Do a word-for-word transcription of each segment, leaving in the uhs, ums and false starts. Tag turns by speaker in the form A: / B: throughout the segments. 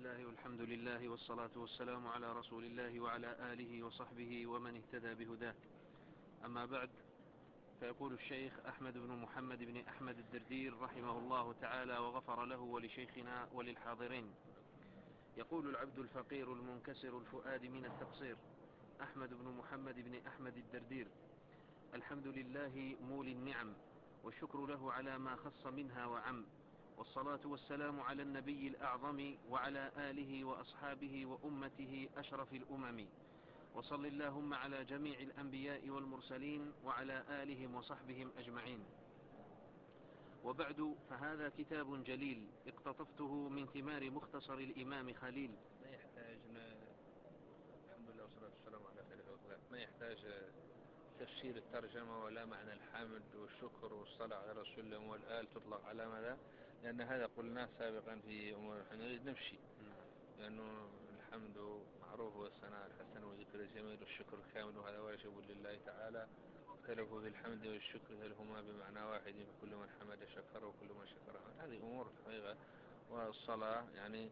A: الله والحمد لله والصلاة والسلام على رسول الله وعلى آله وصحبه ومن اهتدى بهداه. أما بعد، فيقول الشيخ أحمد بن محمد بن أحمد الدردير رحمه الله تعالى وغفر له ولشيخنا وللحاضرين. يقول العبد الفقير المنكسر الفؤاد من التقصير أحمد بن محمد بن أحمد الدردير: الحمد لله مولي النعم، والشكر له على ما خص منها وعم، والصلاة والسلام على النبي الأعظم وعلى آله وأصحابه وأمته أشرف الأمم، وصل اللهم على جميع الأنبياء والمرسلين وعلى آلهم وصحبهم أجمعين. وبعد، فهذا كتاب جليل اقتطفته من ثمار مختصر الإمام خليل.
B: ما يحتاج الحمد لله والصلاة والسلام على خير خلق الله، ما يحتاج تفسير الترجمة ولا معنى الحمد والشكر والصلاة على رسول الله والآل تطلق على ماذا، لأن هذا قلناه سابقا في أمور الحمد. نريد نمشي، لأنه الحمد معروف والثناء الحسن وذكر الجميل والشكر الكامل، وهذا واجب لله تعالى. اختلفوا في الحمد والشكر هل هما بمعنى واحد، فكل من حمد شكر وكل من شكر حمد. هذه أمور حقيقة. والصلاة يعني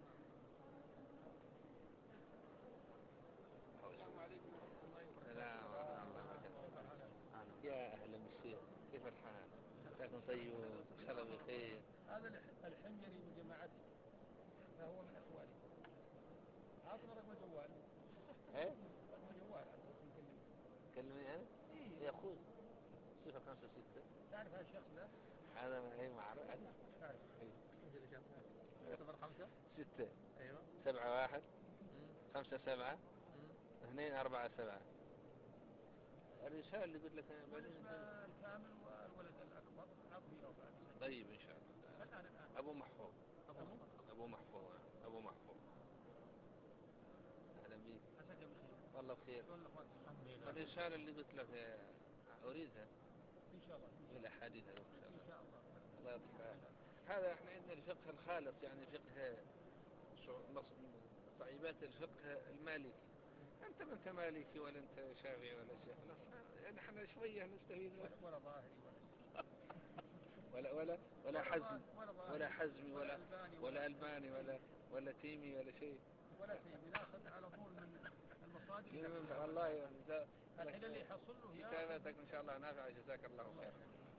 C: السلام عليكم ورحمة الله وبركاته.
B: السلام ورحمة الله وبركاته. يا أهلا بالسير، كيف الحال؟ مساكم طيب إن شاء الله بخير.
C: هذا الحميري من جماعتي، فهو من أخواني. عطنا رقم جوال.
B: إيه؟
C: رقم جوال نكلمه.
B: كلمني أنا؟
C: إيه.
B: يا أخوي صفر خمسة ستة.
C: تعرف هذا الشخص ده؟
B: هذا ما هي معروف.
C: تعرف.
B: إيه.
C: صفر خمسة.
B: ستة.
C: أيوة.
B: سبعة واحد. خمسة سبعة. اثنين أربعة سبعة. الرسالة اللي قلت لك أنا
C: بالنسبة الكامل والولد الأكبر عطني له بعد.
B: طيب إن شاء الله.
C: الآن الآن.
B: أبو محفوظ.
C: أبو
B: أبو محفوظ. أبو محفوظ. أهلا بك.
C: عساك بخير.
B: والله بخير.
C: الحمد لله.
B: الرسالة اللي قلت لك أريدها
C: إن شاء الله.
B: بالأحاديث إن شاء الله.
C: إن شاء الله.
B: الله يطلع. هذا إحنا عندنا الفقه الخالص، يعني فقه صعيبات الفقه المالكي. أنت ما أنت مالكي ولا أنت شافعي ولا شيخ، يعني إحنا شوية نستفيد
C: ولا ظاهري
B: ولا ولا ولا حزم ولا حزمي ولا ولا ألباني ولا ولا تيمي ولا شيء
C: ولا تيمي. ناخذ على طول من المصادر.
B: والله
C: الحين اللي يحصل له
B: كتاباتك إن شاء الله نافعة، جزاك الله خير.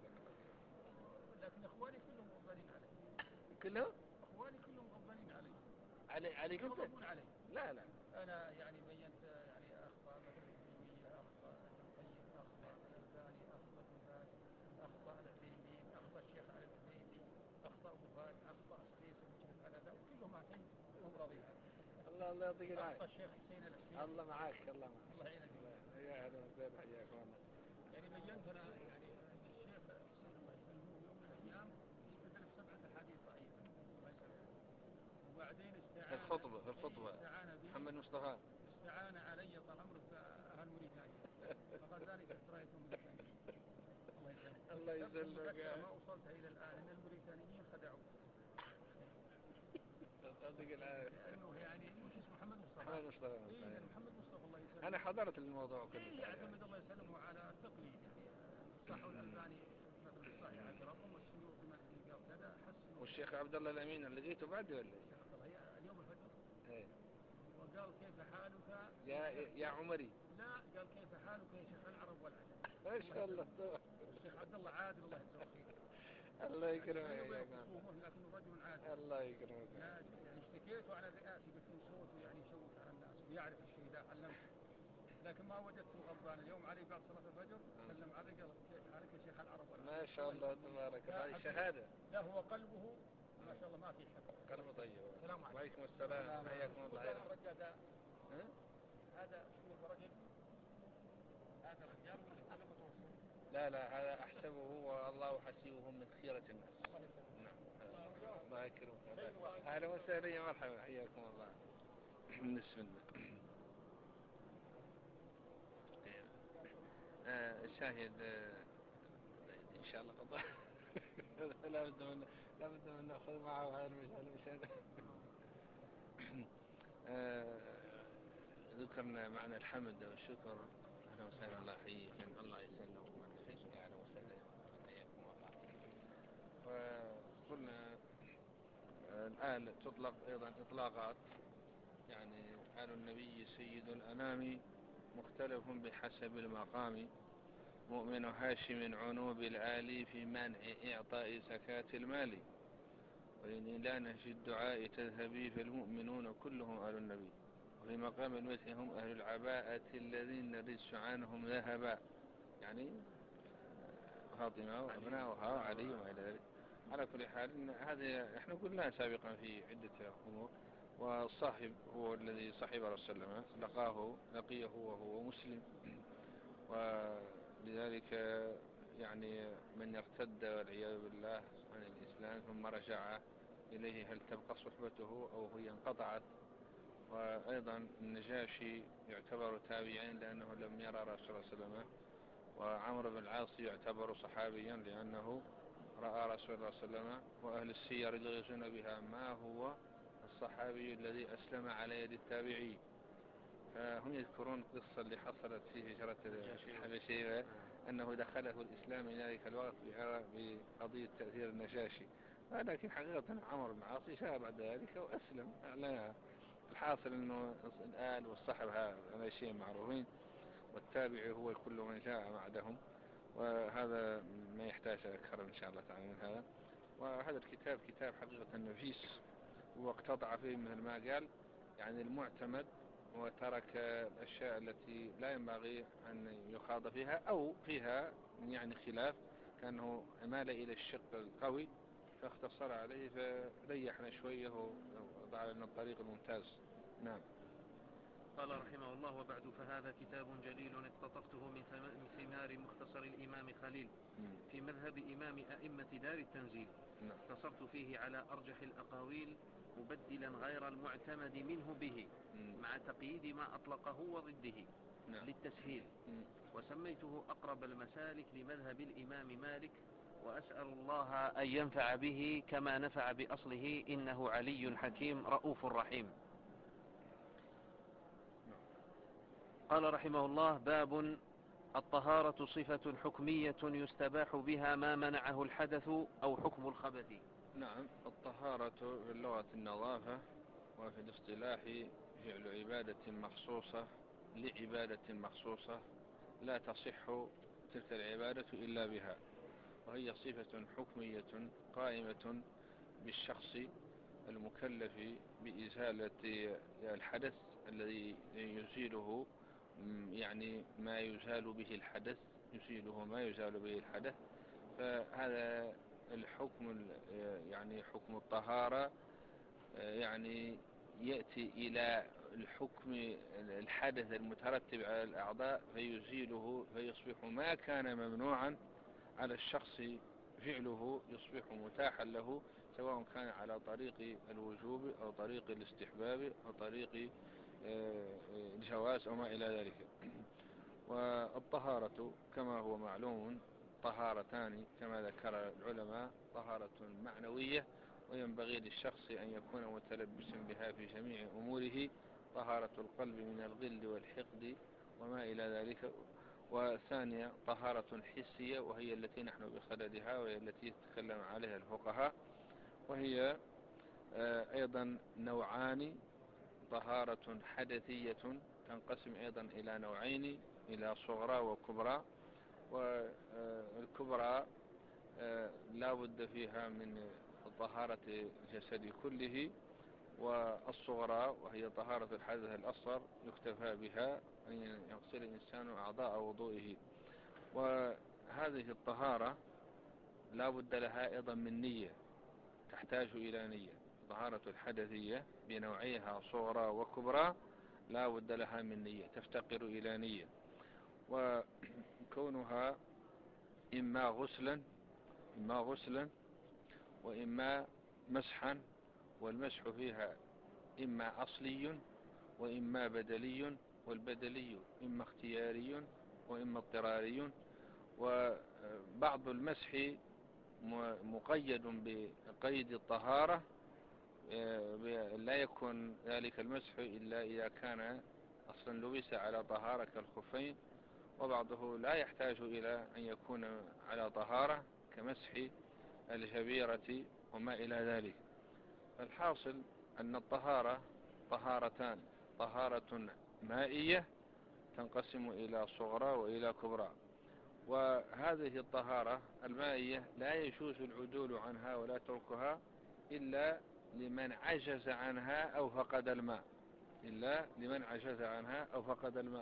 C: لكن إخواني كلهم غضبانين علي.
B: كلهم؟
C: إخواني كلهم غضبانين علي.
B: علي عليك أنت؟
C: يغضبون علي.
B: لا لا.
C: أنا يعني بينت يعني أخطاء مثل التيمية، أخطاء القيم، أخطاء الألباني، أخطاء الباز، أخطاء العثيمين، أخطاء الشيخ علي العثيمين، أخطاء أبو باز، أخطاء السيس المشرف على ذا، وكلهم عارفين كلهم راضين علي.
B: الله الله يعطيك العافية.
C: أخطاء الشيخ حسين الحسين.
B: الله معاك. الله معاك.
C: الله يعينك.
B: يا أهلا وسهلا، حياك الله.
C: يعني بينت أنا يعني الشيخ حسين الله يسلمه يوم من الأيام استدل بسبعة أحاديث ضعيفة الله يسلمه، وبعدين استعان
B: الخطبة الخطبة محمد مصطفى
C: استعان علي طال عمرك أهل موريتانيا، فقال ذلك احتريتهم موريتانيا. الله يسلمك.
B: الله يسلمك.
C: ما وصلت إلى الآن إن الموريتانيين خدعوا.
B: يعطيك العافية.
C: لأنه يعني مش اسمه محمد مصطفى.
B: محمد مصطفى.
C: إيه محمد مصطفى الله يسلمك.
B: أنا حضرت الموضوع كله.
C: إيه يعتمد الله يسلمه على التقليد، يعني الصح والألباني مثل الصحيح عشرهم والسيوطي ما تلقى وكذا حسنوا. والشيخ
B: عبد الله الأمين اللي لقيته بعد ولا؟
C: الشيخ عبد الله اليوم الفجر.
B: إيه.
C: وقال كيف حالك
B: يا يا عمري.
C: لا قال كيف حالك يا شيخ العرب والعجم.
B: ما شاء الله.
C: الشيخ عبد الله عادل الله يجزاه خير.
B: الله يكرمك يا
C: جماعه. لكنه رجل عادل.
B: الله يكرمك.
C: يعني اشتكيته على الرئاسه قلت له صوته يعني يشوش على الناس ويعرف الشيء ذا علمته، لكن ما وجدته غضبان. اليوم علي بعد صلاه الفجر سلم علي قال كيف حالك يا شيخ العرب والعجم.
B: ما شاء الله تبارك الله. هذه شهاده.
C: لا هو قلبه ما شاء الله ما في شك.
B: قلبه طيب.
C: السلام عليكم.
B: وعليكم السلام. حياكم الله.
C: الرجال ده هذا شو رجل؟ هذا رجال ولا هذا متوسط؟
B: لا لا هذا أحسبه والله حسيبه من خيرة الناس. نعم. الله يكرمك. أهلا وسهلا يا مرحبا، حياكم الله. بسم الله. آه الشاهد آه إن شاء الله قضاء. لا بد من لا بد من نأخذ معه هذا المشهد. آه ذكرنا معنى الحمد والشكر. أهلا وسهلا. الله يحييك. الله يسلمك. أهلا وسهلا. حياكم الله. وقلنا الآن تطلق أيضا إطلاقات يعني آل النبي سيد الأنام مختلف بحسب المقام، مؤمن هاشم عنوب الآلي في منع إعطاء زكاة المال، وإن إلى نهج الدعاء تذهبي فالمؤمنون كلهم آل النبي، وفي مقام المدح هم أهل العباءة الذين الرجس عنهم ذهبا، يعني فاطمة وأبناؤها وعلي وما إلى ذلك. على كل حال هذه احنا قلنا سابقا في عدة أمور. والصاحب هو الذي صاحب رسول الله لقاه لقيه وهو مسلم، ولذلك يعني من ارتد والعياذ بالله عن الإسلام ثم رجع إليه هل تبقى صحبته أو هي انقطعت؟ وأيضا النجاشي يعتبر تابعين لأنه لم يرى رسول الله صلى الله عليه وسلم، وعمرو بن العاص يعتبر صحابيا لأنه رأى رسول الله صلى الله عليه وسلم. وأهل السير يغيظون بها ما هو الصحابي الذي أسلم على يد التابعي، فهم يذكرون القصة اللي حصلت في هجرة الحبشية أنه دخله الإسلام من ذلك الوقت بقضية تأثير النجاشي، ولكن حقيقة عمرو بن العاص جاء بعد ذلك وأسلم أعلنها. الحاصل أنه الآل والصحب هذا شيء معروفين، والتابع هو كل من جاء بعدهم، وهذا ما يحتاج أكثر إن شاء الله تعالى من هذا. وهذا الكتاب كتاب حقيقة نفيس، واقتطع فيه مثل ما قال يعني المعتمد، وترك الأشياء التي لا ينبغي أن يخاض فيها أو فيها يعني خلاف، كأنه مال إلى الشق القوي فاختصر عليه فريحنا شوية وضع لنا الطريق الممتاز. نعم.
A: قال رحمه الله: وبعد فهذا كتاب جليل اقتطفته من ثمار مختصر الإمام خليل في مذهب إمام أئمة دار التنزيل. اقتصرت فيه على أرجح الأقاويل مبدلا غير المعتمد منه به مع تقييد ما أطلقه وضده للتسهيل، وسميته أقرب المسالك لمذهب الإمام مالك، وأسأل الله أن ينفع به كما نفع بأصله، إنه علي حكيم رؤوف رحيم. قال رحمه الله: باب الطهارة صفة حكمية يستباح بها ما منعه الحدث أو حكم الخبث.
B: نعم، الطهارة في اللغة النظافة، وفي الاصطلاح فعل عبادة مخصوصة لعبادة مخصوصة لا تصح تلك العبادة إلا بها، وهي صفة حكمية قائمة بالشخص المكلف بإزالة الحدث الذي يزيله، يعني ما يزال به الحدث يزيله ما يزال به الحدث. فهذا الحكم يعني حكم الطهارة يعني يأتي إلى الحكم الحدث المترتب على الأعضاء فيزيله، فيصبح ما كان ممنوعا على الشخص فعله يصبح متاحا له، سواء كان على طريق الوجوب أو طريق الاستحباب أو طريق الجواز أو ما إلى ذلك. والطهارة كما هو معلوم طهارتان كما ذكر العلماء: طهارة معنوية وينبغي للشخص أن يكون متلبسا بها في جميع أموره، طهارة القلب من الغل والحقد وما إلى ذلك. وثانية طهارة حسية، وهي التي نحن بصددها وهي التي يتكلم عليها الفقهاء، وهي أيضا نوعان: طهارة حدثية تنقسم أيضا إلى نوعين، إلى صغرى وكبرى. والكبرى لا بد فيها من طهارة الجسد كله، والصغرى وهي طهارة الحدث الأصغر يكتفى بها أن يغسل الإنسان أعضاء وضوئه. وهذه الطهارة لا بد لها أيضا من نية، تحتاج إلى نية. طهارة الحدثية بنوعيها صغرى وكبرى لا بد لها من نية، تفتقر إلى نية، وكونها إما غسلا إما غسلا وإما مسحا، والمسح فيها إما أصلي وإما بدلي، والبدلي إما اختياري وإما اضطراري. وبعض المسح مقيد بقيد الطهارة، لا يكون ذلك المسح إلا إذا كان أصلا لبس على طهارة كالخفين، وبعضه لا يحتاج إلى أن يكون على طهارة كمسح الجبيرة وما إلى ذلك. الحاصل أن الطهارة طهارتان: طهارة مائية تنقسم إلى صغرى وإلى كبرى. وهذه الطهارة المائية لا يجوز العدول عنها ولا تركها إلا لمن عجز عنها أو فقد الماء إلا لمن عجز عنها أو فقد الماء.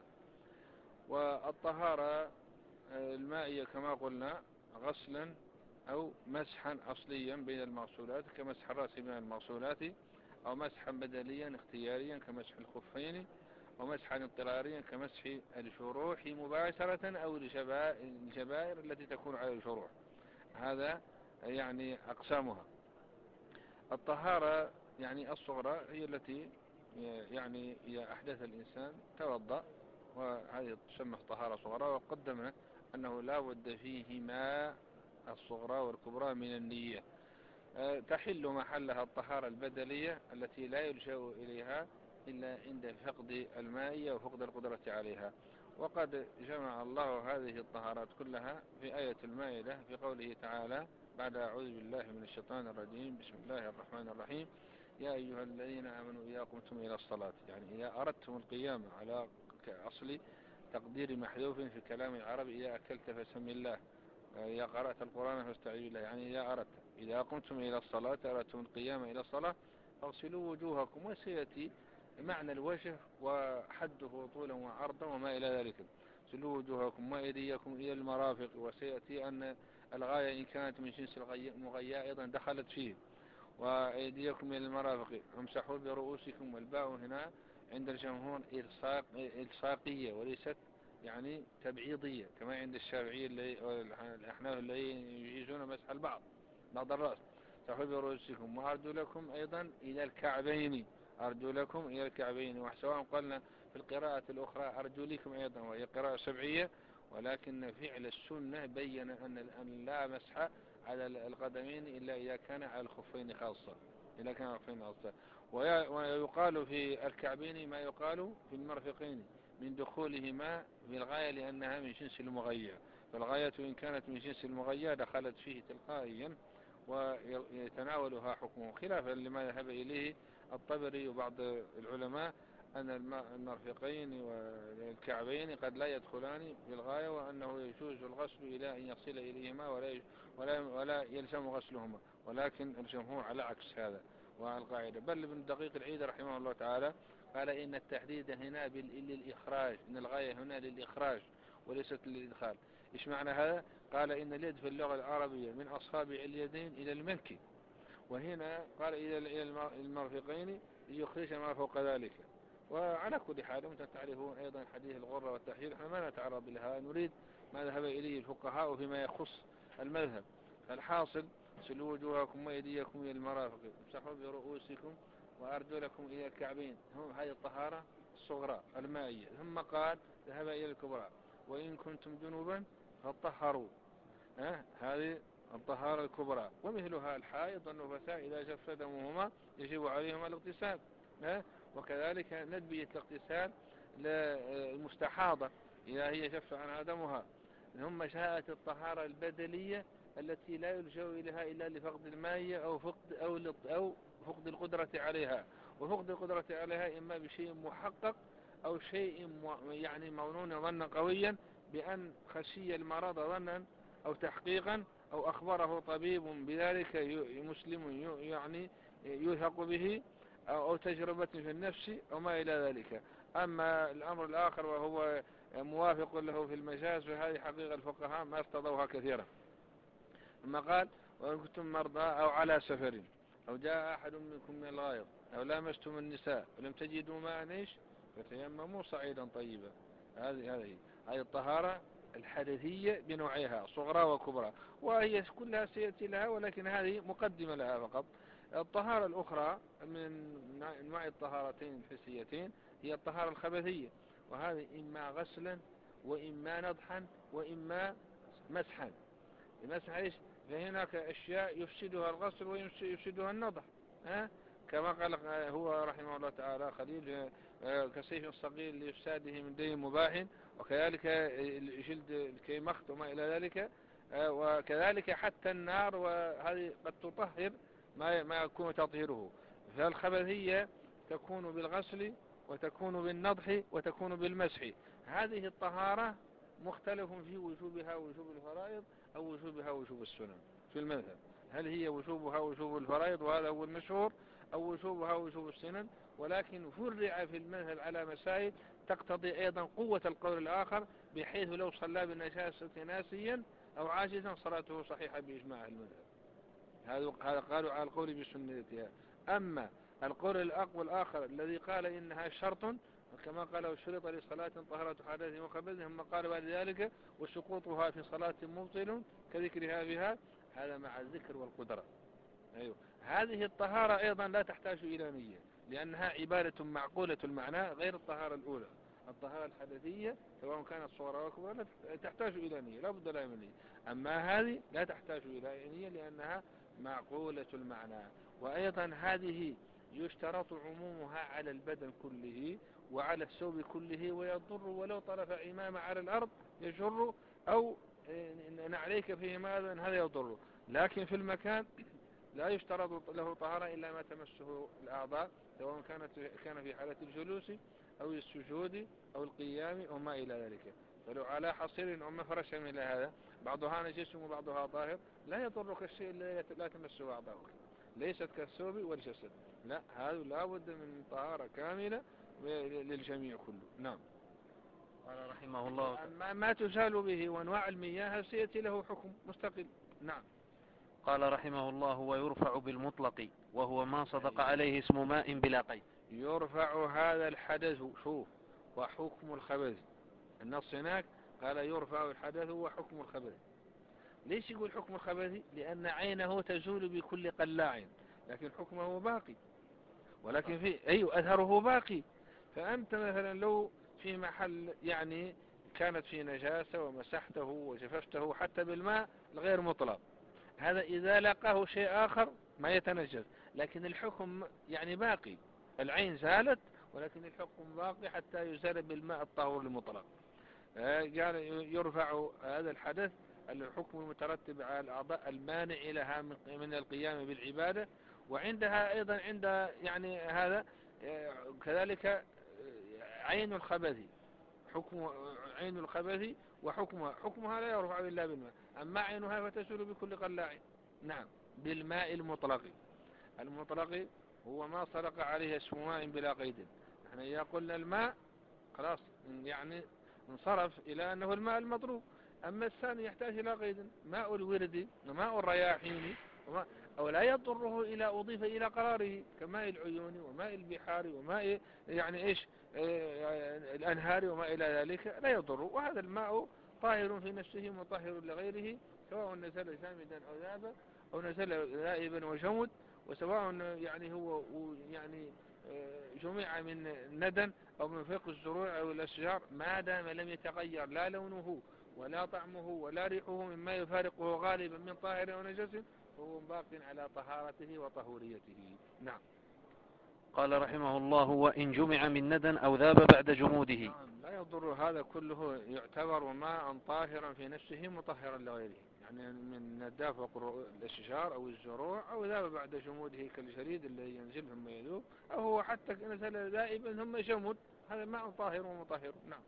B: والطهارة المائية كما قلنا غسلا أو مسحا أصليا بين المغسولات كمسح الرأس من المغسولات، أو مسحا بدليا اختياريا كمسح الخفين، ومسحا اضطراريا كمسح الجروح مباشرة أو الجبائر التي تكون على الجروح. هذا يعني أقسامها. الطهارة يعني الصغرى هي التي يعني إذا أحدث الإنسان توضأ، وهذه تسمى طهارة صغرى. وقدمنا أنه لا بد فيهما الصغرى والكبرى من النية. تحل محلها الطهارة البدلية التي لا يلجأ إليها إلا عند فقد الماء وفقد القدرة عليها. وقد جمع الله هذه الطهارات كلها في آية المائدة في قوله تعالى بعد أعوذ بالله من الشيطان الرجيم: بسم الله الرحمن الرحيم: يا أيها الذين آمنوا إذا قمتم إلى الصلاة. يعني إذا أردتم القيام على أصل تقدير محذوف في كلام العرب: إذا أكلت فسم الله، إذا قرأت القرآن فاستعيذ بالله. يعني إذا أردت إذا قمتم إلى الصلاة أردتم القيام إلى الصلاة فاغسلوا وجوهكم. وسيأتي معنى الوجه وحده طولا وعرضا وما إلى ذلك. اغسلوا وجوهكم وأيديكم إلى المرافق. وسيأتي أن الغاية إن كانت من جنس المغياء أيضا دخلت فيه. وأيديكم إلى المرافق امسحوا برؤوسكم. والباء هنا عند الجمهور إلصاق إلصاقية وليست يعني تبعيضية كما عند الشافعية والأحناف الذين يجيزون مسح البعض بعض الرأس. امسحوا برؤوسكم وأرجلكم أيضا إلى الكعبين. أرجلكم إلى الكعبين. وسواء قلنا في القراءة الأخرى أرجلكم أيضا وهي قراءة سبعية، ولكن فعل السنة بين أن لا مسح على القدمين إلا إذا كان على الخفين خاصة إذا كان على الخفين خاصة. ويقال في الكعبين ما يقال في المرفقين من دخولهما في الغاية لأنها من جنس المغيّة. فالغاية إن كانت من جنس المغيّة دخلت فيه تلقائيا ويتناولها حكمه، خلافا لما ذهب إليه الطبري وبعض العلماء أن المرفقين والكعبين قد لا يدخلان في الغاية، وأنه يجوز الغسل إلى أن يصل إليهما ولا ولا ولا يلزم غسلهما. ولكن الجمهور على عكس هذا وعلى القاعدة. بل ابن دقيق العيد رحمه الله تعالى قال إن التحديد هنا للإخراج، إن الغاية هنا للإخراج وليست للإدخال. إيش معنى هذا؟ قال إن اليد في اللغة العربية من أصابع اليدين إلى المنكب، وهنا قال إلى المرفقين ليخرج ما فوق ذلك. وعلى كل حال أنتم تعرفون أيضا حديث الغرة والتحجيل، احنا ما نتعرض لها، نريد ما ذهب إليه الفقهاء فيما يخص المذهب. فالحاصل: اغسلوا وجوهكم وأيديكم إلى المرافق امسحوا برؤوسكم وأرجلكم إلى الكعبين. هم هذه الطهارة الصغرى المائية. ثم قال ذهب إلى الكبرى: وإن كنتم جنوبا فطهروا. أه؟ هذه الطهارة الكبرى. ومثلها الحائض والنفساء إذا جف دمهما يجب عليهما الاغتسال. أه؟ وكذلك ندبية الاغتسال للمستحاضة إذا هي جف عنها دمها. ثم جاءت الطهارة البدلية التي لا يلجأ إليها إلا لفقد الماء أو فقد أو أو فقد القدرة عليها. وفقد القدرة عليها إما بشيء محقق أو شيء يعني مظنون ظنا قويا بأن خشي المرض ظنا أو تحقيقا أو أخبره طبيب بذلك مسلم يعني يوثق به أو تجربة في النفس أو ما إلى ذلك. أما الأمر الآخر وهو موافق له في المجاز، فهذه حقيقة الفقهاء ما ارتضوها كثيرا. ثم قال: وإن كنتم مرضى أو على سفر أو جاء أحد منكم من الغائط أو لامستم النساء ولم تجدوا ماء ايش فتيمموا صعيدا طيبا. هذه هذه هذه الطهارة الحدثية بنوعها صغرى وكبرى، وهي كلها سيأتي لها، ولكن هذه مقدمة لها فقط. الطهارة الأخرى من نوع الطهارتين الحسيتين هي الطهارة الخبثية، وهذه إما غسلا وإما نضحا وإما مسحا. المسح ايش؟ فهناك أشياء يفسدها الغسل ويفسدها النضح. ها؟ كما قال هو رحمه الله تعالى خليل: كسيف صغير لإفساده من دين مباح، وكذلك جلد الكيمخت وما إلى ذلك. وكذلك حتى النار، وهذه قد تطهر ما ما يكون تطهيره. فالخبثية تكون بالغسل وتكون بالنضح وتكون بالمسح. هذه الطهارة مختلف في وجوبها وجوب الفرائض أو وجوبها وجوب السنن في المذهب. هل هي وجوبها وجوب الفرائض وهذا هو المشهور، أو وجوبها وجوب السنن؟ ولكن فرع في المذهب على مسائل تقتضي أيضا قوة القول الآخر، بحيث لو صلى بالنجاسة ناسيا أو عاجزا صلاته صحيحة بإجماع المذهب. هذا قالوا على القول بسنتها. أما القول الأقوى الآخر الذي قال إنها شرط كما قالوا شرط لصلاة طهارة حدث وخبث، ثم قال بعد ذلك وسقوطها في صلاة مبطل كذكرها بها، هذا مع الذكر والقدرة. أيوه. هذه الطهارة أيضا لا تحتاج إلى نية، لأنها عبادة معقولة المعنى غير الطهارة الأولى. الطهارة الحدثية سواء كانت صغرى أو كبرى لا تحتاج إلى نية، لا بد لها من نية. أما هذه لا تحتاج إلى نية لأنها معقولة المعنى. وأيضا هذه يشترط عمومها على البدن كله وعلى الثوب كله، ويضر ولو طرف عمامة على الأرض يجر، أو نعليك فيه ماذا هذا يضر. لكن في المكان لا يشترط له طهارة إلا ما تمسه الأعضاء، سواء كانت كان في حالة الجلوس أو السجود أو القيام أو ما إلى ذلك. فلو على حصير أو مفرش من هذا بعضها نجس وبعضها طاهر لا يضرك الشيء الذي لا تمسه أعضاؤك، ليست كالثوب والجسد. لا، هذا لا بد من طهارة كاملة للجميع كله. نعم.
A: قال رحمه الله
B: ما, ما تزال به وانواع المياه سيأتي له حكم مستقل. نعم.
A: قال رحمه الله ويرفع بالمطلق وهو ما صدق عليه اسم ماء بلا قيد.
B: يرفع هذا الحدث، شوف، وحكم الخبث. النص هناك قال يرفع الحدث وحكم الخبث. ليش يقول حكم الخبث؟ لأن عينه تزول بكل قلاع لكن حكمه باقي، ولكن في أي أثره باقي. فأنت مثلا لو في محل يعني كانت في نجاسة ومسحته وجففته حتى بالماء الغير مطلق، هذا إذا لقاه شيء آخر ما يتنجس، لكن الحكم يعني باقي. العين زالت ولكن الحكم باقي حتى يزال بالماء الطاهر المطلق. قال يرفع هذا الحدث الحكم المترتب على الأعضاء المانع لها من القيام بالعبادة. وعندها أيضا عند يعني هذا كذلك عين الخبث، حكم عين الخبث وحكمها حكمها لا يرفع إلا بالماء. أما عينها فتزول بكل قلاع. نعم، بالماء المطلق. المطلق هو ما صدق عليه اسم ماء بلا قيد. نحن إذا قلنا الماء خلاص يعني انصرف إلى أنه الماء المطروب. أما الثاني يحتاج إلى قيد، ماء الورد وماء الرياحين، أو لا يضره إلى أضيف إلى قراره كماء العيون وماء البحار وماء يعني إيش الأنهار وما إلى ذلك لا يضر. وهذا الماء طاهر في نفسه مطهر لغيره، سواء نزل جامدا أو ذابا أو نزل ذائبا وجمد، وسواء يعني هو يعني جمع من ندن أو من فوق الزروع أو الأشجار، ما دام لم يتغير لا لونه ولا طعمه ولا ريحه مما يفارقه غالبا من طاهر أو نجس، فهو باق على طهارته وطهوريته. نعم.
A: قال رحمه الله وإن جمع من ندن أو ذاب بعد جموده.
B: نعم، لا يضر. هذا كله يعتبر ماء طاهرا في نفسه مطهرا لغيره، يعني من نداف فوق الأشجار أو الزروع أو ذاب بعد جموده كالجريد اللي ينزل ثم يذوب، أو هو حتى نزل ذائبا ثم جمد، هذا ماء طاهر ومطهر. نعم.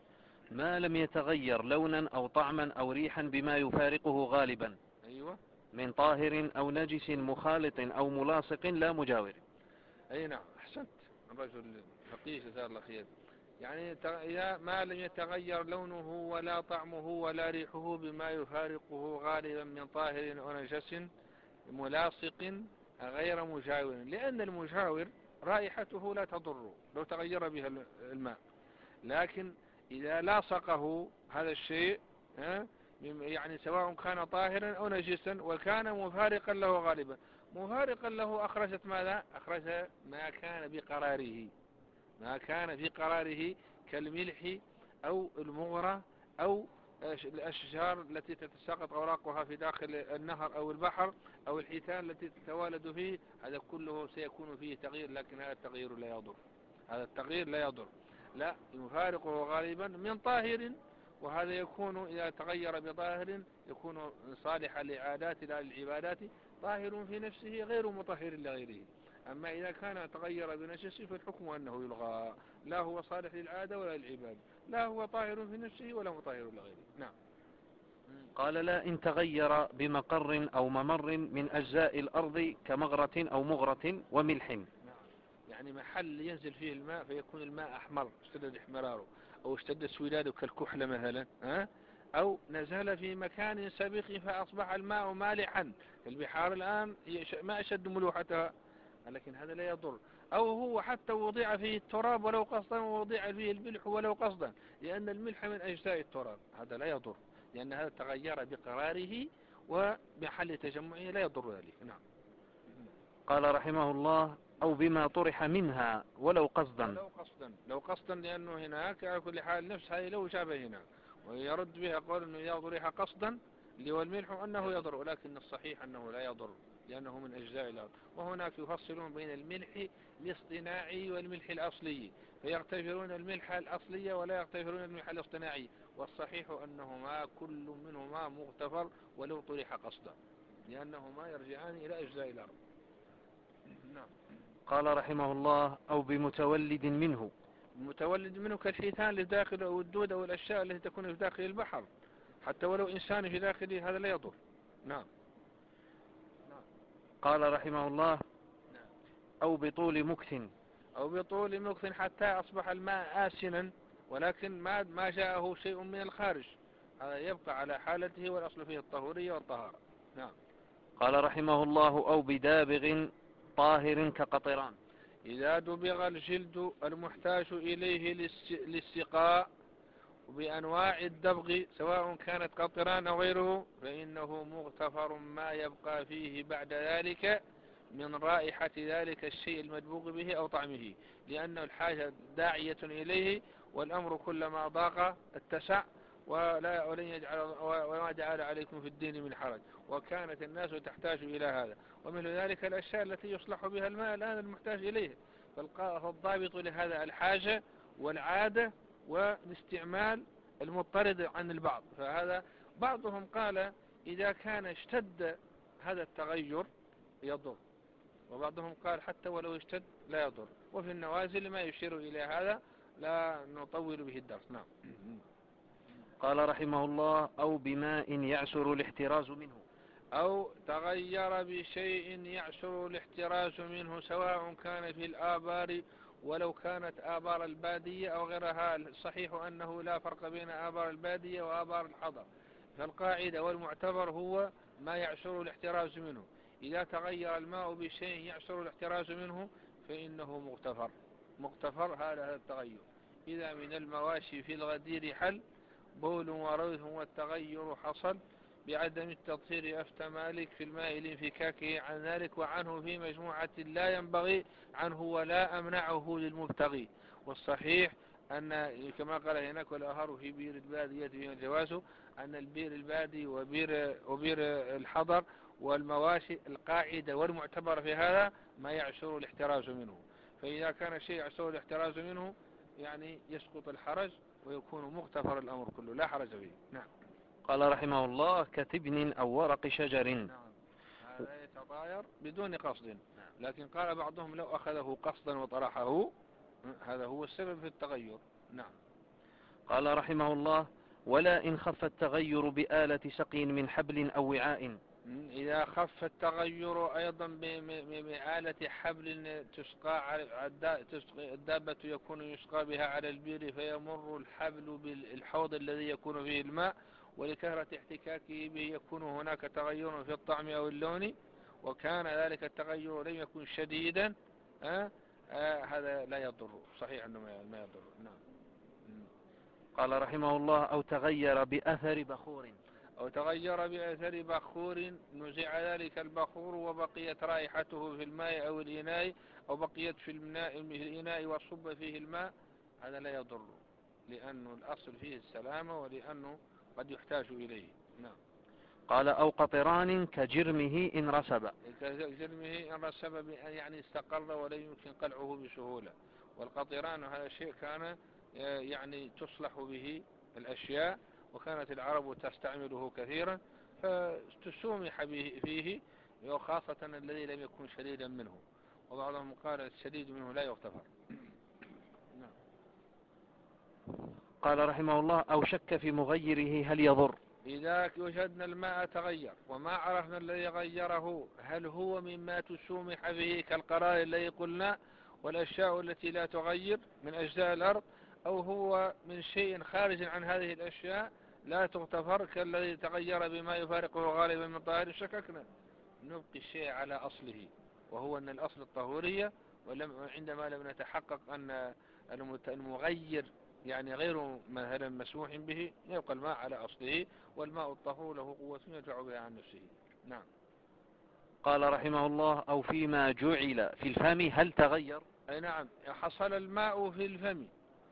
A: ما لم يتغير لونا أو طعما أو ريحا بما يفارقه غالبا.
B: أيوة.
A: من طاهر أو نجس مخالط أو ملاصق لا مجاور.
B: أي نعم، أحسنت. الرجل فقيه جزاه الله خير. يعني إذا ما لم يتغير لونه ولا طعمه ولا ريحه بما يفارقه غالبا من طاهر أو نجس ملاصق غير مجاور، لأن المجاور رائحته لا تضر لو تغير بها الماء، لكن إذا لاصقه هذا الشيء يعني سواء كان طاهرا أو نجسا وكان مفارقا له غالبا، مفارقا له أخرجت ماذا؟ أخرج ما كان بقراره، ما كان في قراره كالملح أو المغرة أو الأشجار التي تتساقط أوراقها في داخل النهر أو البحر أو الحيتان التي تتوالد فيه، هذا كله سيكون فيه تغيير، لكن هذا التغيير لا يضر. هذا التغيير لا يضر، لا، يفارقه غالبا من طاهر، وهذا يكون إذا تغير بطاهر يكون صالحا لعادات لا للعبادات، طاهر في نفسه غير مطهر لغيره. أما إذا كان تغير بنجسه فالحكم أنه يلغى، لا هو صالح للعادة ولا للعباد، لا هو طاهر في نفسه ولا هو طاهر لغيره. نعم.
A: قال لا إن تغير بمقر أو ممر من أجزاء الأرض كمغرة أو مغرة وملح.
B: نعم. يعني محل ينزل فيه الماء فيكون الماء أحمر اشتد احمراره أو اشتد سولاده كالكحل مثلا، ها؟ أو نزل في مكان سابق فأصبح الماء مالحا. البحار الآن ما أشد ملوحتها، لكن هذا لا يضر. أو هو حتى وضع فيه التراب ولو قصدا ووضع فيه الملح ولو قصدا، لأن الملح من أجزاء التراب، هذا لا يضر، لأن هذا تغير بقراره وبحل تجمعه لا يضر ذلك. نعم.
A: قال رحمه الله أو بما طرح منها ولو قصدا.
B: لو قصدا لو قصدا لأنه هناك على كل حال نفس هذه لو شابه هنا، ويرد بها قول أنه إذا طرح قصدا اللي هو الملح أنه يضر، ولكن الصحيح أنه لا يضر لأنه من أجزاء الأرض. وهناك يفصلون بين الملح الاصطناعي والملح الأصلي، فيغتفرون الملح الأصلي ولا يغتفرون الملح الاصطناعي، والصحيح أنهما كل منهما مغتفر ولو طرح قصدا، لأنهما يرجعان إلى أجزاء الأرض. نعم.
A: قال رحمه الله أو بمتولد منه.
B: المتولد منه كالحيتان اللي داخل أو الدود أو الأشياء التي تكون في داخل البحر، حتى ولو إنسان في داخله هذا لا يضر. نعم.
A: قال رحمه الله أو بطول مكث.
B: أو بطول مكث حتى أصبح الماء آسنا ولكن ما ما جاءه شيء من الخارج، هذا يبقى على حالته والأصل فيه الطهورية والطهارة. نعم.
A: قال رحمه الله أو بدابغ طاهر كقطران.
B: إذا دبغ الجلد المحتاج إليه للسقاء بأنواع الدبغ سواء كانت قطران أو غيره فإنه مغتفر ما يبقى فيه بعد ذلك من رائحة ذلك الشيء المدبوغ به أو طعمه، لأن الحاجة داعية إليه، والأمر كلما ضاق اتسع، ولا ولن يجعل وما جعل عليكم في الدين من حرج، وكانت الناس تحتاج إلى هذا. ومثل ذلك الأشياء التي يصلح بها الماء الآن المحتاج إليه، فالضابط لهذا الحاجة والعادة والاستعمال المضطرد عن البعض. فهذا بعضهم قال إذا كان اشتد هذا التغير يضر، وبعضهم قال حتى ولو اشتد لا يضر، وفي النوازل ما يشير إلى هذا لا نطول به الدرس. نعم.
A: قال رحمه الله أو بماء يعسر الاحتراز منه.
B: أو تغير بشيء يعسر الاحتراز منه سواء كان في الآبار ولو كانت آبار البادية أو غيرها، الصحيح أنه لا فرق بين آبار البادية وآبار الحضر، فالقاعدة والمعتبر هو ما يعسر الاحتراز منه. إذا تغير الماء بشيء يعسر الاحتراز منه فإنه مغتفر مغتفر هذا التغير. إذا من المواشي في الغدير حل بول وروث والتغير حصل بعدم التطهير أفتى مالك في الماء لانفكاكه عن ذلك، وعنه في مجموعة لا ينبغي عنه ولا أمنعه للمبتغي. والصحيح أن كما قال هناك والآخر في بير البادية فيه الجواز، أن البير البادي وبير, وبير الحضر والمواشي القاعدة والمعتبر في هذا ما يعسر الاحتراز منه، فإذا كان شيء يعسر الاحتراز منه يعني يسقط الحرج ويكون مغتفر الأمر كله لا حرج فيه. نعم.
A: قال رحمه الله كتبن أو ورق شجر.
B: نعم. هذا يتطاير بدون قصد، لكن قال بعضهم لو أخذه قصدا وطرحه هذا هو السبب في التغير. نعم.
A: قال رحمه الله ولا إن خف التغير بآلة سقي من حبل أو وعاء.
B: إذا خف التغير أيضا بآلة حبل تسقى الدابة يكون يسقى بها على البير فيمر الحبل بالحوض الذي يكون فيه الماء، ولكثرة احتكاكه به يكون هناك تغير في الطعم أو اللون، وكان ذلك التغير لم يكن شديدا آه آه هذا لا يضر، صحيح أنه ما يضر. نعم.
A: قال رحمه الله أو تغير بأثر بخور.
B: أو تغير بأثر بخور نزع ذلك البخور وبقيت رائحته في الماء أو الإناء، أو بقيت في الإناء وصب فيه الماء، هذا لا يضر، لأنه الأصل فيه السلامة ولأنه قد يحتاج إليه. نعم.
A: قال أو قطران كجرمه إن رسب.
B: كجرمه إن رسب يعني استقر ولا يمكن قلعه بسهولة. والقطران هذا شيء كان يعني تصلح به الأشياء، وكانت العرب تستعمله كثيرا فتسومح به فيه، وخاصة الذي لم يكن شديدا منه. وبعضهم قال الشديد منه لا يغتفر. نعم.
A: قال رحمه الله أو شك في مغيره هل يضر؟
B: إذا وجدنا الماء تغير وما عرفنا الذي غيره، هل هو مما تسومح به كالقرار الذي قلنا والأشياء التي لا تغير من أجزاء الأرض، أو هو من شيء خارج عن هذه الأشياء لا تغتفر كالذي تغير بما يفارقه غالبا من طاهر؟ شككنا. نبقي الشيء على أصله، وهو أن الأصل الطهورية، ولم عندما لم نتحقق أن المغير يعني غير مثلا مسموح به يبقى الماء على أصله، والماء الطهور له قوة يدفع بها عن نفسه. نعم.
A: قال رحمه الله أو فيما جعل في الفم هل تغير؟
B: أي نعم، حصل الماء في الفم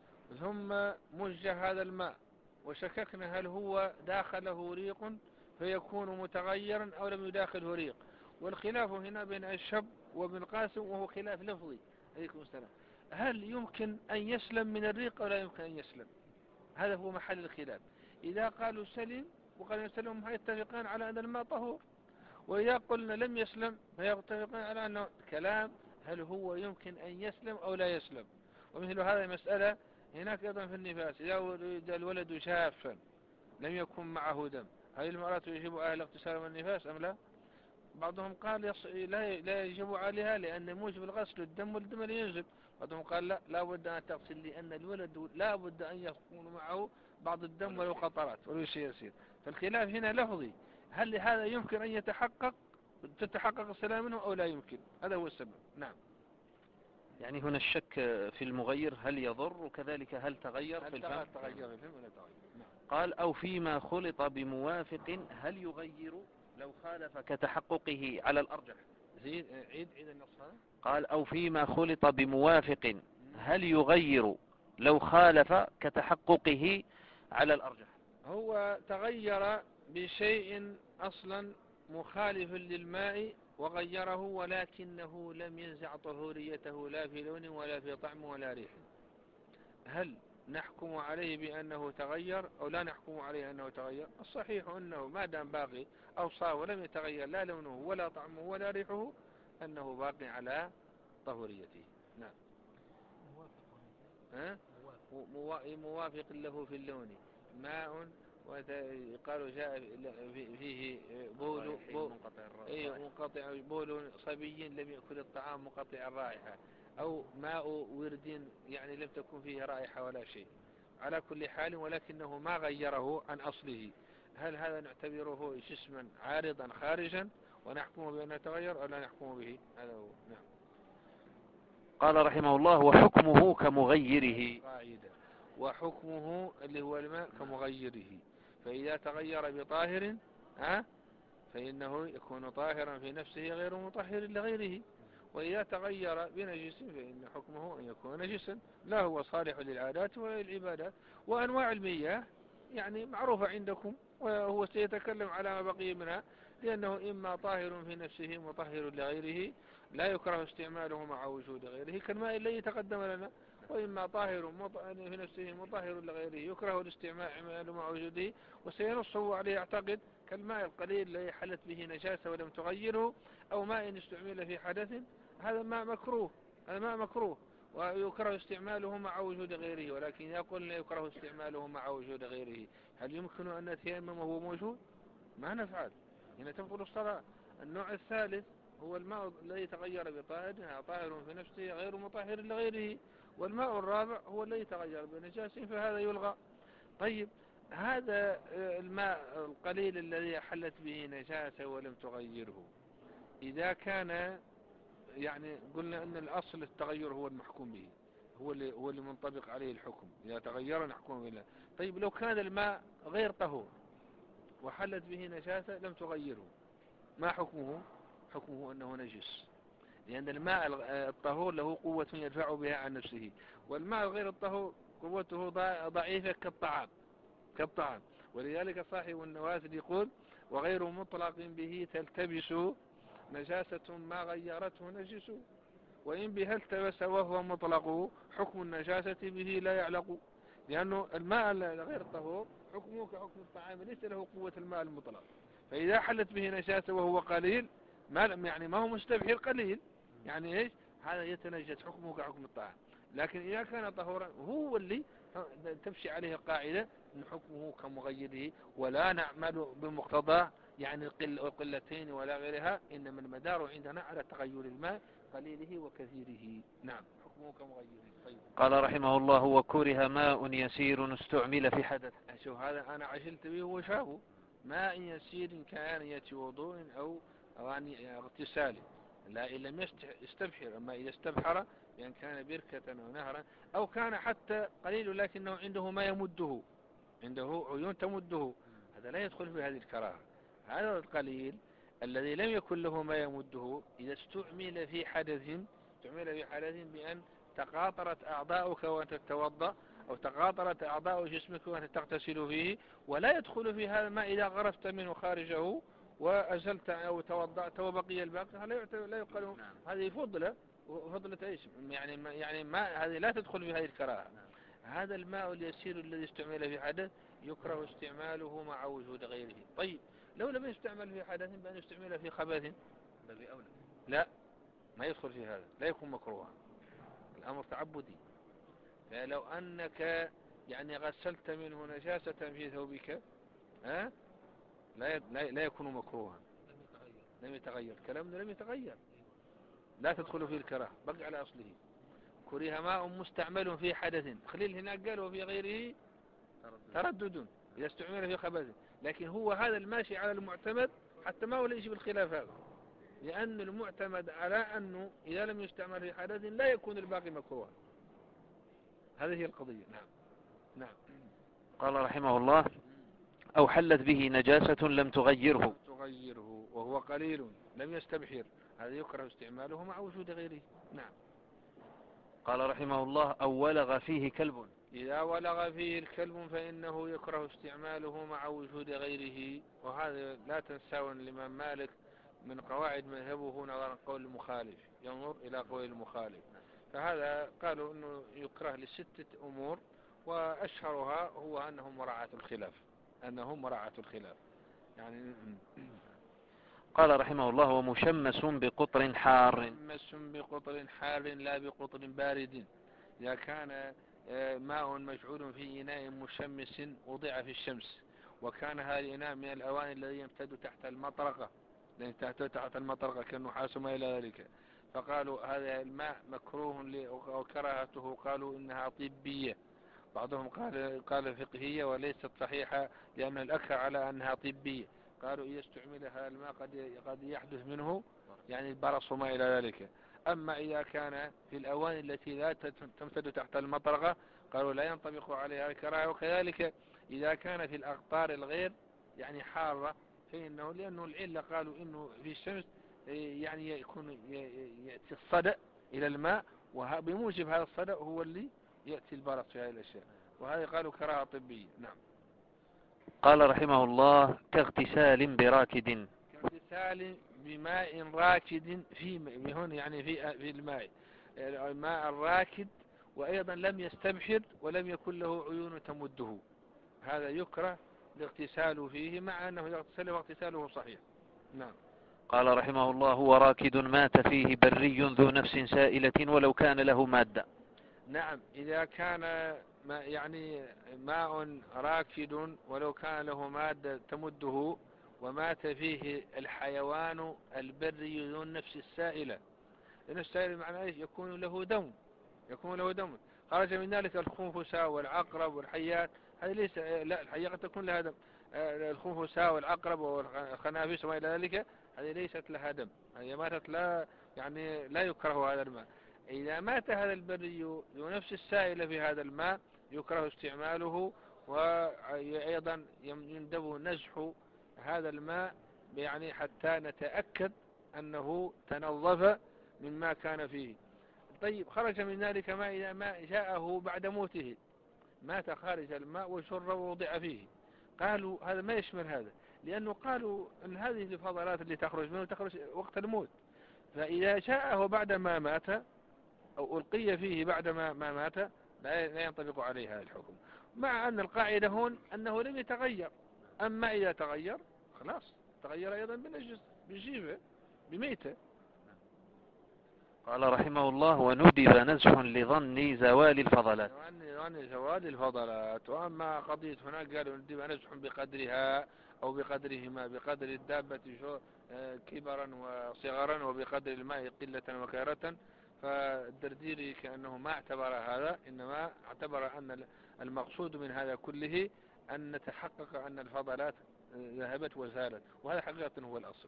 B: ثم مج هذا الماء وشككنا هل هو داخله ريق فيكون متغيرا أو لم يداخله ريق، والخلاف هنا بين الشب وابن القاسم وهو خلاف لفظي. عليكم السلام. هل يمكن أن يسلم من الريق أو لا يمكن أن يسلم؟ هذا هو محل الخلاف. إذا قالوا سلم وقال يسلم يتفقان على أن الماء طهور، وإذا قلنا لم يسلم فيتفقان على أنه كلام هل هو يمكن أن يسلم أو لا يسلم. ومثل هذه مسألة هناك أيضا في النفاس، إذا ولد الولد شافا لم يكن معه دم، هل المرأة يجب عليها الاغتسال من النفاس أم لا؟ بعضهم قال يص... لا... لا يجب عليها لأن موجب الغسل الدم والدم لا ينزل. بعضهم قال لا لا بد أن تغسل لأن الولد لا بد أن يكون معه بعض الدم ولو قطرات ولو شيء يسير. فالخلاف هنا لفظي، هل هذا يمكن أن يتحقق تتحقق السلامة منه أو لا يمكن؟ هذا هو السبب. نعم.
A: يعني هنا الشك في المغير هل يضر، وكذلك هل تغير
B: هل
A: في الفم؟
B: تغير في الفم ولا تغير؟ نعم.
A: قال أو فيما خلط بموافق هل يغير لو خالف كتحققه على الأرجح؟
B: زيد عيد عيد النص هذا.
A: قال أو فيما خلط بموافق هل يغير لو خالف كتحققه على الأرجح؟
B: هو تغير بشيء أصلا مخالف للماء وغيره، ولكنه لم ينزع طهوريته لا في لون ولا في طعم ولا ريح، هل نحكم عليه بأنه تغير أو لا نحكم عليه أنه تغير؟ الصحيح أنه ما دام باقي أو صار ولم يتغير لا لونه ولا طعمه ولا ريحه أنه باقي على طهوريته. نعم. ها؟ موافق له في اللون، ماء وقالوا جاء فيه بول منقطع بول صبي لم يأكل الطعام منقطع الرائحة، أو ماء ورد يعني لم تكن فيه رائحة ولا شيء. على كل حال ولكنه ما غيره عن أصله، هل هذا نعتبره جسما عارضا خارجا ونحكم بأنه تغير أو لا نحكم به؟ هذا هو. نعم.
A: قال رحمه الله وحكمه كمغيره.
B: قاعدة وحكمه اللي هو الماء كمغيره، فإذا تغير بطاهر ها فإنه يكون طاهرا في نفسه غير مطهر لغيره، وإذا تغير بنجس فإن حكمه أن يكون نجسا لا هو صالح للعادات ولا للعبادات. وأنواع المياه يعني معروفة عندكم، وهو سيتكلم على ما بقي منها، لأنه إما طاهر في نفسه مطهر لغيره لا يكره استعماله مع وجود غيره كالماء الذي تقدم لنا، وإما طاهر في نفسه مطهر لغيره يكره الاستعمال مع وجوده، وسينصه عليه أعتقد كالماء القليل الذي حلت به نجاسة ولم تغيره، أو ماء استعمل في حدث، هذا ماء مكروه، هذا ماء مكروه ويكره استعماله مع وجود غيره. ولكن يقول لا يكره استعماله مع وجود غيره، هل يمكن أن نتيمم وهو موجود؟ ما نفعل، هنا تبطل الصلاة. النوع الثالث هو الماء الذي تغير بطاهر طاهر في نفسه غير مطهر لغيره، والماء الرابع هو الذي تغير بنجاسة فهذا يلغى. طيب هذا الماء القليل الذي حلت به نجاسة ولم تغيره، إذا كان يعني قلنا أن الأصل التغير هو المحكوم به، هو اللي, هو اللي منطبق عليه الحكم، إذا تغير نحكم به. طيب لو كان الماء غير طهور وحلت به نجاسة لم تغيره، ما حكمه؟ حكمه أنه نجس، لأن الماء الطهور له قوة يدفع بها عن نفسه، والماء غير الطهور قوته ضعيفة كالطعام كالطعام ولذلك صاحب النوازل يقول وغير مطلق به تلتبس نجاسة ما غيرته نجس، وإن بها التبس وهو مطلق حكم النجاسة به لا يعلق، لأنه الماء غير الطهور حكمه كحكم الطعام ليس له قوة الماء المطلق، فإذا حلت به نجاسة وهو قليل ما يعني ما هو مستبحر قليل يعني إيش هذا يتنجس حكمه كحكم الطعام. لكن إذا كان طهورا هو اللي تمشي عليه القاعدة أن حكمه كمغيره، ولا نعمل بمقتضاه يعني القلتين ولا غيرها، إنما المدار عندنا على تغير الماء قليله وكثيره. نعم حكمه كمغيره. طيب.
A: قال رحمه الله: وكره ماء يسير استعمل في حدث.
B: شوف هذا أنا عجلت به وشافه ماء يسير كآنية وضوء أو أواني اغتسال، لا إن لم يستبحر. أما إذا استبحر بأن كان بركة أو نهرا أو كان حتى قليل لكنه عنده ما يمده، عنده عيون تمده، هذا لا يدخل في هذه الكراهة. هذا القليل الذي لم يكن له ما يمده إذا استعمل في حدث، استعمل في حدث بأن تقاطرت أعضاؤك وأنت تتوضأ أو تقاطرت أعضاء جسمك وأنت تغتسل فيه، ولا يدخل في هذا الماء إذا غرفت منه خارجه وأزلت أو توضأت وبقي الباقي، لا يقال هذه فضلة. فضلة إيش يعني؟ ما يعني ما هذه لا تدخل في هذه الكراهة. هذا الماء اليسير الذي استعمل في حدث يكره استعماله مع وجود غيره. طيب لو لم يستعمل في حدث بأن يستعمل في خبث لا، ما يدخل في هذا، لا يكون مكروها، الأمر تعبدي. فلو أنك يعني غسلت منه نجاسة في ثوبك ها لا لا يكون مكروها، لم يتغير كلامنا، لم يتغير، لا تدخل فيه الكراهة، بقى على أصله. كره ماء مستعمل في حدث، خليل هناك قال وفي غيره تردد إذا استعمل في خبث، لكن هو هذا الماشي على المعتمد حتى ما هو ليش بالخلاف هذا، لأن المعتمد على أنه إذا لم يستعمل في حدث لا يكون الباقي مكروها. هذه هي القضية. نعم. نعم.
A: قال رحمه الله: أو حلت به نجاسة لم تغيره
B: تغيره وهو قليل لم يستبحر، هذا يكره استعماله مع وجود غيره. نعم.
A: قال رحمه الله: أو ولغ فيه كلب.
B: إذا ولغ فيه الكلب فإنه يكره استعماله مع وجود غيره، وهذا لا تنسوا الإمام مالك من قواعد مذهبه نظرا قول المخالف، ينظر إلى قول المخالف. فهذا قالوا أنه يكره لستة أمور، وأشهرها هو أنه مراعاة الخلاف، أنه مراعاة الخلاف يعني.
A: قال رحمه الله: ومشمس بقطر حار.
B: مشمس بقطر حار لا بقطر بارد. إذا كان ماء مجعول في إناء مشمس وضع في الشمس، وكان هذا الإناء من الأواني الذي يمتد تحت المطرقة، لأن تحت المطرقة كالنحاس ما إلى ذلك، فقالوا هذا الماء مكروه وكراهته قالوا إنها طبية. بعضهم قال قال فقهية وليست صحيحة، لأن الأكثر على أنها طبية. قالوا إذا استعمل هذا الماء قد قد يحدث منه يعني البرص وما إلى ذلك. أما إذا كان في الأواني التي لا تمتد تحت المطرقة قالوا لا ينطبق عليها الكراهة. وكذلك إذا كان في الأقطار الغير يعني حارة فإنه، لأنه العلة قالوا إنه في الشمس يعني يكون يأتي الصدأ إلى الماء، وبموجب هذا الصدأ هو اللي يأتي البرص في هذه الأشياء، وهذه قالوا كراهة طبية. نعم.
A: قال رحمه الله: كاغتسال براكد.
B: كاغتسال بماء راكد في هون يعني في في الماء ماء راكد، وأيضا لم يستبحر ولم يكن له عيون تمده، هذا يكره الاغتسال فيه، مع أنه يغتسل واغتساله صحيح. نعم.
A: قال رحمه الله: هو راكد مات فيه بري ذو نفس سائلة ولو كان له مادة.
B: نعم. إذا كان ما يعني ماء راكد ولو كان له مادة تمده ومات فيه الحيوان البري ذو النفس السائلة، لأن السائل معناه إيش؟ يكون له دم، يكون له دم، خرج من ذلك الخنفساء والعقرب والحيات، هذه ليس لا الحية قد تكون لها دم، الخنفساء والعقرب والخنافس وما إلى ذلك هذه ليست لها دم، هذه ماتت لا يعني لا يكره هذا الماء. إذا مات هذا البري ذو نفس السائلة في هذا الماء يكره استعماله، وأيضا يندب نزح هذا الماء يعني حتى نتأكد أنه تنظف مما كان فيه. طيب خرج من ذلك ما إذا ما جاءه بعد موته، مات خارج الماء وشر ووضع فيه، قالوا هذا ما يشمل هذا، لأنه قالوا أن هذه الفضلات اللي تخرج منه تخرج وقت الموت، فإذا جاءه بعد ما مات أو ألقي فيه بعد ما مات لا ينطبق عليه هذا الحكم، مع أن القاعدة هون أنه لم يتغير. أما إذا تغير خلاص تغير أيضا بالنجس بالجيفة بميتة.
A: قال رحمه الله: وندب نزح لظن زوال الفضلات.
B: ظن زوال الفضلات. وأما قضية هناك قالوا ندب نزح بقدرها أو بقدرهما، بقدر الدابة كبرا وصغرا وبقدر الماء قلة وكثرة، فالدرديري كأنه ما اعتبر هذا، إنما اعتبر أن المقصود من هذا كله أن نتحقق أن الفضلات ذهبت وزالت، وهذا حقيقة هو الأصل.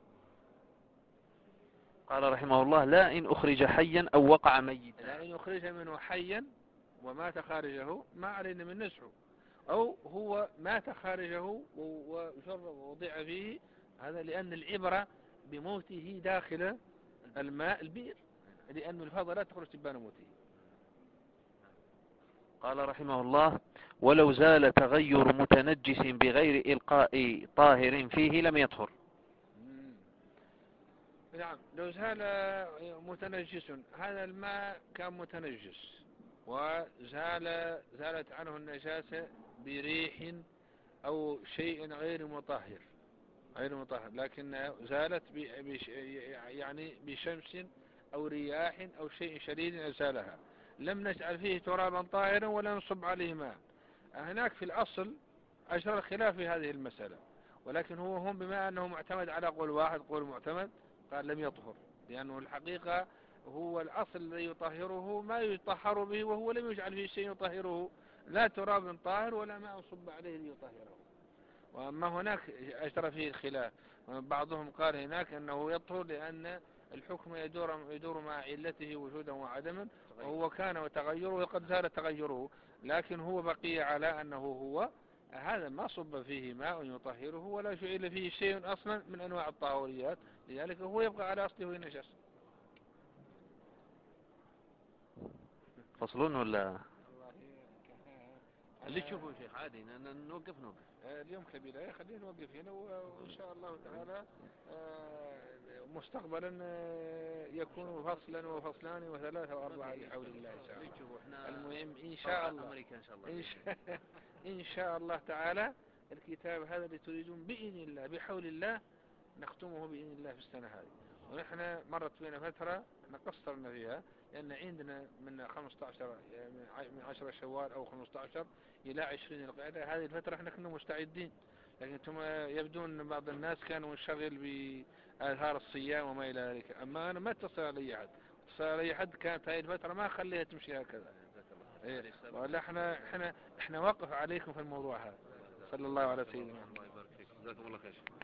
A: قال رحمه الله: لا إن أخرج حيا أو وقع ميتا.
B: لا إن أخرج منه حيا ومات خارجه ما علينا من نزحه، أو هو مات خارجه ووضع فيه، هذا لأن العبرة بموته داخل الماء البئر، لأن الفضلات تخرج تبان موته.
A: قال رحمه الله: ولو زال تغير متنجس بغير إلقاء طاهر فيه لم يطهر.
B: نعم، لو زال متنجس، هذا الماء كان متنجس وزال زالت عنه النجاسة بريح أو شيء غير مطهر غير مطهر لكن زالت بش يعني بشمس أو رياح أو شيء شديد أزالها، لم نجعل فيه ترابا طاهرا ولا نصب عليه ماء. هناك في الأصل أجرى الخلاف في هذه المسألة، ولكن هو هم بما أنه معتمد على قول واحد قول معتمد قال لم يطهر، لأنه الحقيقة هو الأصل الذي يطهره ما يطهر به، وهو لم يجعل فيه شيء يطهره، لا تراب طاهر ولا ماء صب عليه ليطهره. وأما هناك أجرى فيه الخلاف، بعضهم قال هناك أنه يطهر لأن الحكم يدور, يدور مع علته وجودا وعدما، وهو كان وتغيره وقد زال تغيره، لكن هو بقي على أنه هو هذا ما صب فيه ماء يطهره ولا جعل فيه شيء أصلا من أنواع الطهوريات، لذلك هو يبقى على أصله نجس.
A: فصلون ولا اللي تشوفوا شيخ عادي نوقف نوقف
B: اليوم كبيرة، خلينا نوقف هنا، وإن شاء الله تعالى مستقبلا يكون فصلا وفصلان وثلاثة وأربعة بحول الله تعالى. المهم إن شاء الله إن شاء الله إن شاء الله تعالى الكتاب هذا اللي تريدون بإذن الله بحول الله نختمه بإذن الله في السنة هذه. ونحن مرت بنا فترة قصرنا فيها، لأن عندنا من خمسة عشر من عشرة شوال أو خمسة عشر إلى عشرين القعدة، هذه الفترة احنا كنا مستعدين، لكن ثم يبدون بعض الناس كانوا منشغل بآثار الصيام وما إلى ذلك. أما أنا ما اتصل علي أحد، اتصل علي أحد كانت هذه الفترة ما خليها تمشي هكذا. إيه. ولا احنا احنا احنا واقف عليكم في الموضوع هذا. صلى الله على سيدنا.
A: الله يبارك فيك، جزاكم الله خير.